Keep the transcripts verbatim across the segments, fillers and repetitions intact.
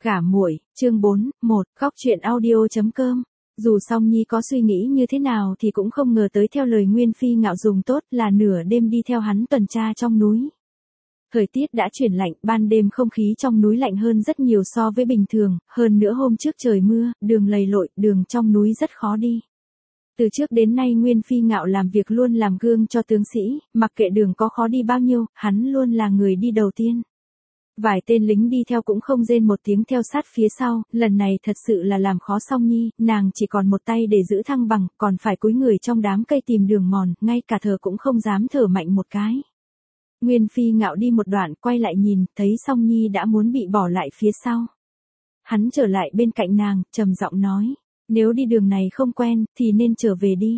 Gả muội, chương bốn, một, góc truyện audio.com. Dù Song Nhi có suy nghĩ như thế nào thì cũng không ngờ tới theo lời Nguyên Phi Ngạo dùng tốt là nửa đêm đi theo hắn tuần tra trong núi. Thời tiết đã chuyển lạnh, ban đêm không khí trong núi lạnh hơn rất nhiều so với bình thường, hơn nữa hôm trước trời mưa, đường lầy lội, đường trong núi rất khó đi. Từ trước đến nay Nguyên Phi Ngạo làm việc luôn làm gương cho tướng sĩ, mặc kệ đường có khó đi bao nhiêu, hắn luôn là người đi đầu tiên. Vài tên lính đi theo cũng không rên một tiếng theo sát phía sau, lần này thật sự là làm khó Song Nhi, nàng chỉ còn một tay để giữ thăng bằng, còn phải cúi người trong đám cây tìm đường mòn, ngay cả thở cũng không dám thở mạnh một cái. Nguyên Phi Ngạo đi một đoạn, quay lại nhìn, thấy Song Nhi đã muốn bị bỏ lại phía sau. Hắn trở lại bên cạnh nàng, trầm giọng nói, nếu đi đường này không quen, thì nên trở về đi.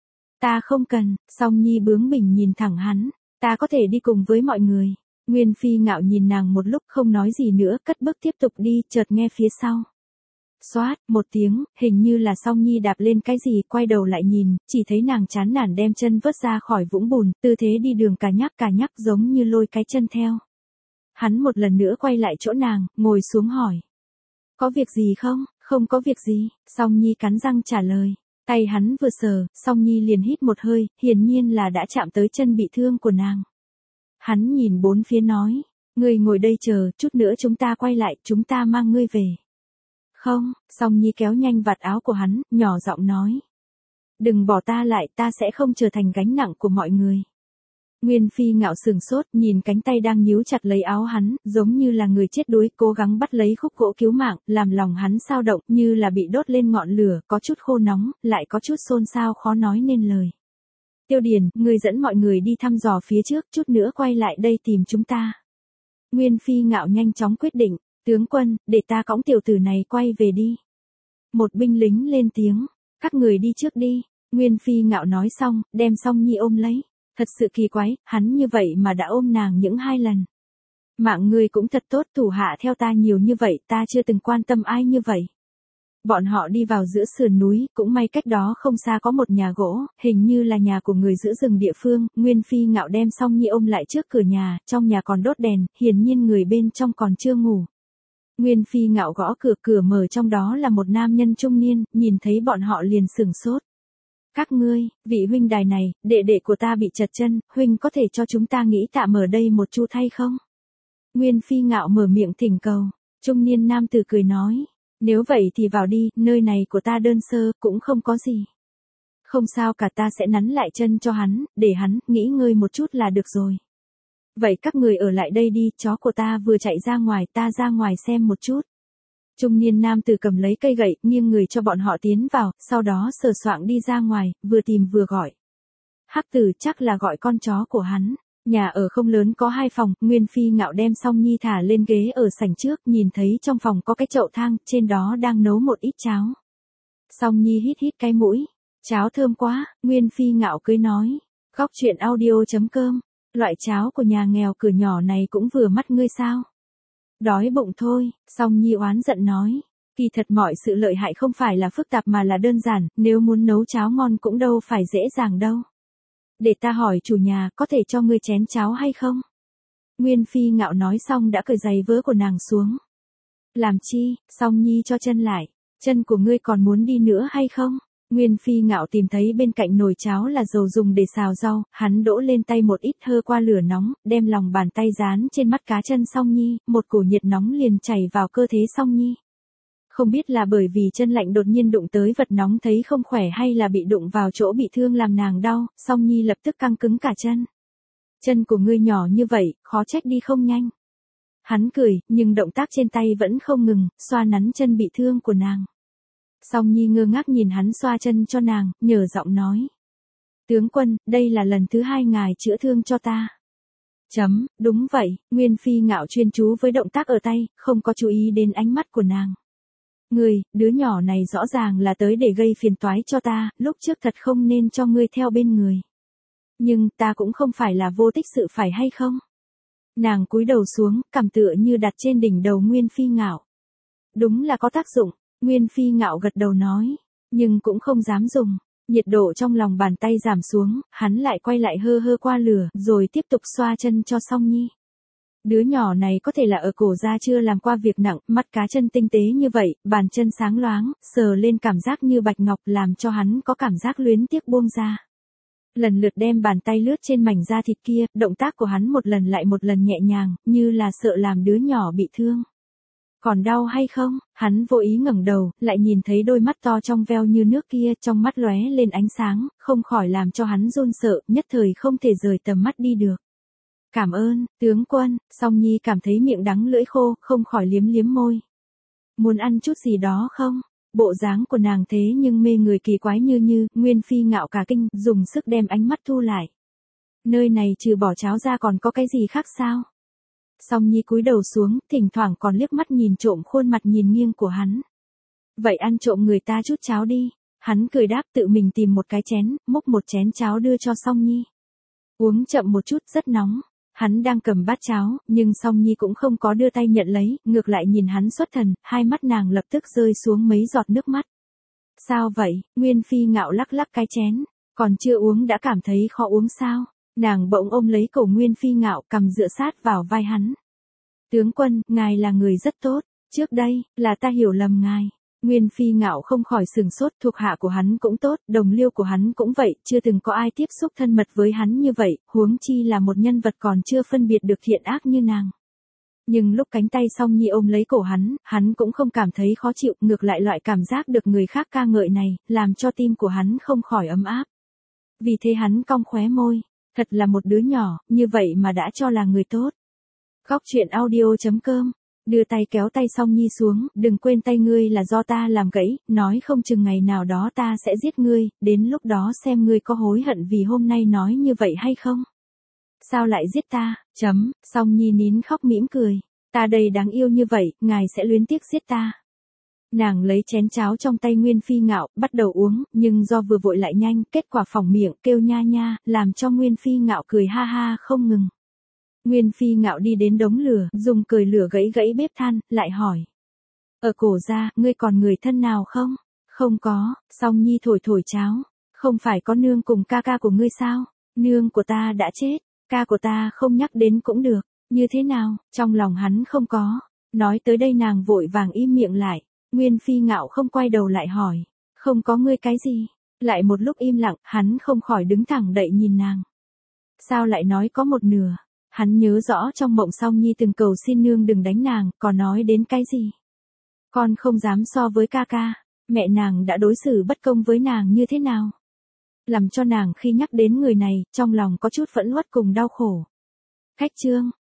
Ta không cần, Song Nhi bướng bỉnh nhìn thẳng hắn, ta có thể đi cùng với mọi người. Nguyên Phi Ngạo nhìn nàng một lúc không nói gì nữa, cất bước tiếp tục đi, chợt nghe phía sau. Xoát, một tiếng, hình như là Song Nhi đạp lên cái gì, quay đầu lại nhìn, chỉ thấy nàng chán nản đem chân vớt ra khỏi vũng bùn, tư thế đi đường cà nhắc cà nhắc giống như lôi cái chân theo. Hắn một lần nữa quay lại chỗ nàng, ngồi xuống hỏi. Có việc gì không? Không có việc gì, Song Nhi cắn răng trả lời. Tay hắn vừa sờ, Song Nhi liền hít một hơi, hiển nhiên là đã chạm tới chân bị thương của nàng. Hắn nhìn bốn phía nói, ngươi ngồi đây chờ, chút nữa chúng ta quay lại, chúng ta mang ngươi về. Không, Song Nhi kéo nhanh vạt áo của hắn, nhỏ giọng nói. Đừng bỏ ta lại, ta sẽ không trở thành gánh nặng của mọi người. Nguyên Phi Ngạo sừng sốt, nhìn cánh tay đang níu chặt lấy áo hắn, giống như là người chết đuối, cố gắng bắt lấy khúc gỗ cứu mạng, làm lòng hắn xao động, như là bị đốt lên ngọn lửa, có chút khô nóng, lại có chút xôn xao khó nói nên lời. Tiêu Điền, ngươi dẫn mọi người đi thăm dò phía trước, chút nữa quay lại đây tìm chúng ta. Nguyên Phi Ngạo nhanh chóng quyết định, tướng quân, để ta cõng tiểu tử này quay về đi. Một binh lính lên tiếng, các người đi trước đi. Nguyên Phi Ngạo nói xong, đem Song Nhi ôm lấy. Thật sự kỳ quái, hắn như vậy mà đã ôm nàng những hai lần. Mạng ngươi cũng thật tốt, thủ hạ theo ta nhiều như vậy, ta chưa từng quan tâm ai như vậy. Bọn họ đi vào giữa sườn núi, cũng may cách đó không xa có một nhà gỗ, hình như là nhà của người giữ rừng địa phương, Nguyên Phi Ngạo đem Song Nhi ôm lại trước cửa nhà, trong nhà còn đốt đèn, hiển nhiên người bên trong còn chưa ngủ. Nguyên Phi Ngạo gõ cửa, cửa mở, trong đó là một nam nhân trung niên, nhìn thấy bọn họ liền sửng sốt. Các ngươi, vị huynh đài này, đệ đệ của ta bị trật chân, huynh có thể cho chúng ta nghỉ tạm ở đây một chút hay không? Nguyên Phi Ngạo mở miệng thỉnh cầu, trung niên nam tử cười nói. Nếu vậy thì vào đi, nơi này của ta đơn sơ, cũng không có gì. Không sao cả, ta sẽ nắn lại chân cho hắn, để hắn nghỉ ngơi một chút là được rồi. Vậy các người ở lại đây đi, chó của ta vừa chạy ra ngoài, ta ra ngoài xem một chút. Trung niên nam tử cầm lấy cây gậy, nghiêng người cho bọn họ tiến vào, sau đó sờ soạng đi ra ngoài, vừa tìm vừa gọi. Hắc Tử chắc là gọi con chó của hắn. Nhà ở không lớn có hai phòng, Nguyên Phi Ngạo đem Song Nhi thả lên ghế ở sảnh trước, nhìn thấy trong phòng có cái chậu thang, trên đó đang nấu một ít cháo. Song Nhi hít hít cái mũi, cháo thơm quá, Nguyên Phi Ngạo cười nói, góc truyện audio.com, loại cháo của nhà nghèo cửa nhỏ này cũng vừa mắt ngươi sao? Đói bụng thôi, Song Nhi oán giận nói, kỳ thật mọi sự lợi hại không phải là phức tạp mà là đơn giản, nếu muốn nấu cháo ngon cũng đâu phải dễ dàng đâu. Để ta hỏi chủ nhà, có thể cho ngươi chén cháo hay không? Nguyên Phi Ngạo nói xong đã cởi giày vớ của nàng xuống. Làm chi, Song Nhi cho chân lại, chân của ngươi còn muốn đi nữa hay không? Nguyên Phi Ngạo tìm thấy bên cạnh nồi cháo là dầu dùng để xào rau, hắn đổ lên tay một ít hơ qua lửa nóng, đem lòng bàn tay dán trên mắt cá chân Song Nhi, một cổ nhiệt nóng liền chảy vào cơ thể Song Nhi. Không biết là bởi vì chân lạnh đột nhiên đụng tới vật nóng thấy không khỏe hay là bị đụng vào chỗ bị thương làm nàng đau, Song Nhi lập tức căng cứng cả chân. Chân của ngươi nhỏ như vậy, khó trách đi không nhanh. Hắn cười, nhưng động tác trên tay vẫn không ngừng, xoa nắn chân bị thương của nàng. Song Nhi ngơ ngác nhìn hắn xoa chân cho nàng, nhờ giọng nói. Tướng quân, đây là lần thứ hai ngài chữa thương cho ta. Chấm, đúng vậy, Nguyên Phi Ngạo chuyên chú với động tác ở tay, không có chú ý đến ánh mắt của nàng. Ngươi, đứa nhỏ này rõ ràng là tới để gây phiền toái cho ta, lúc trước thật không nên cho ngươi theo bên người. Nhưng ta cũng không phải là vô tích sự phải hay không? Nàng cúi đầu xuống, cằm tựa như đặt trên đỉnh đầu Nguyên Phi Ngạo. Đúng là có tác dụng, Nguyên Phi Ngạo gật đầu nói, nhưng cũng không dám dùng. Nhiệt độ trong lòng bàn tay giảm xuống, hắn lại quay lại hơ hơ qua lửa, rồi tiếp tục xoa chân cho Song Nhi. Đứa nhỏ này có thể là ở cổ gia chưa làm qua việc nặng, mắt cá chân tinh tế như vậy, bàn chân sáng loáng, sờ lên cảm giác như bạch ngọc làm cho hắn có cảm giác luyến tiếc buông ra. Lần lượt đem bàn tay lướt trên mảnh da thịt kia, động tác của hắn một lần lại một lần nhẹ nhàng, như là sợ làm đứa nhỏ bị thương. Còn đau hay không? Hắn vô ý ngẩng đầu, lại nhìn thấy đôi mắt to trong veo như nước kia, trong mắt lóe lên ánh sáng, không khỏi làm cho hắn run sợ, nhất thời không thể rời tầm mắt đi được. Cảm ơn, tướng quân, Song Nhi cảm thấy miệng đắng lưỡi khô, không khỏi liếm liếm môi. Muốn ăn chút gì đó không? Bộ dáng của nàng thế nhưng mê người kỳ quái như như, Nguyên Phi Ngạo cả kinh, dùng sức đem ánh mắt thu lại. Nơi này trừ bỏ cháo ra còn có cái gì khác sao? Song Nhi cúi đầu xuống, thỉnh thoảng còn liếc mắt nhìn trộm khuôn mặt nhìn nghiêng của hắn. Vậy ăn trộm người ta chút cháo đi. Hắn cười đáp tự mình tìm một cái chén, múc một chén cháo đưa cho Song Nhi. Uống chậm một chút, rất nóng. Hắn đang cầm bát cháo, nhưng Song Nhi cũng không có đưa tay nhận lấy, ngược lại nhìn hắn xuất thần, hai mắt nàng lập tức rơi xuống mấy giọt nước mắt. Sao vậy? Nguyên Phi Ngạo lắc lắc cái chén, còn chưa uống đã cảm thấy khó uống sao? Nàng bỗng ôm lấy cổ Nguyên Phi Ngạo, cầm dựa sát vào vai hắn. Tướng quân, ngài là người rất tốt, trước đây, là ta hiểu lầm ngài. Nguyên Phi Ngạo không khỏi sừng sốt, thuộc hạ của hắn cũng tốt, đồng liêu của hắn cũng vậy, chưa từng có ai tiếp xúc thân mật với hắn như vậy, huống chi là một nhân vật còn chưa phân biệt được thiện ác như nàng. Nhưng lúc cánh tay Song Nhi ôm lấy cổ hắn, hắn cũng không cảm thấy khó chịu, ngược lại loại cảm giác được người khác ca ngợi này, làm cho tim của hắn không khỏi ấm áp. Vì thế hắn cong khóe môi, thật là một đứa nhỏ, như vậy mà đã cho là người tốt. Góc truyện audio chấm com đưa tay kéo tay Song Nhi xuống, đừng quên tay ngươi là do ta làm gãy, nói không chừng ngày nào đó ta sẽ giết ngươi, đến lúc đó xem ngươi có hối hận vì hôm nay nói như vậy hay không. Sao lại giết ta, chấm, Song Nhi nín khóc mỉm cười, ta đây đáng yêu như vậy, ngài sẽ luyến tiếc giết ta. Nàng lấy chén cháo trong tay Nguyên Phi Ngạo, bắt đầu uống, nhưng do vừa vội lại nhanh, kết quả phỏng miệng, kêu nha nha, làm cho Nguyên Phi Ngạo cười ha ha không ngừng. Nguyên Phi Ngạo đi đến đống lửa, dùng cời lửa gãy gãy bếp than, lại hỏi. Ở cổ gia, ngươi còn người thân nào không? Không có, Song Nhi thổi thổi cháo. Không phải có nương cùng ca ca của ngươi sao? Nương của ta đã chết, ca của ta không nhắc đến cũng được. Như thế nào? Trong lòng hắn không có. Nói tới đây nàng vội vàng im miệng lại. Nguyên Phi Ngạo không quay đầu lại hỏi. Không có ngươi cái gì? Lại một lúc im lặng, hắn không khỏi đứng thẳng đậy nhìn nàng. Sao lại nói có một nửa? Hắn nhớ rõ trong mộng Song Nhi từng cầu xin nương đừng đánh nàng, còn nói đến cái gì? Con không dám so với ca ca, mẹ nàng đã đối xử bất công với nàng như thế nào? Làm cho nàng khi nhắc đến người này, trong lòng có chút phẫn uất cùng đau khổ. Khách trương,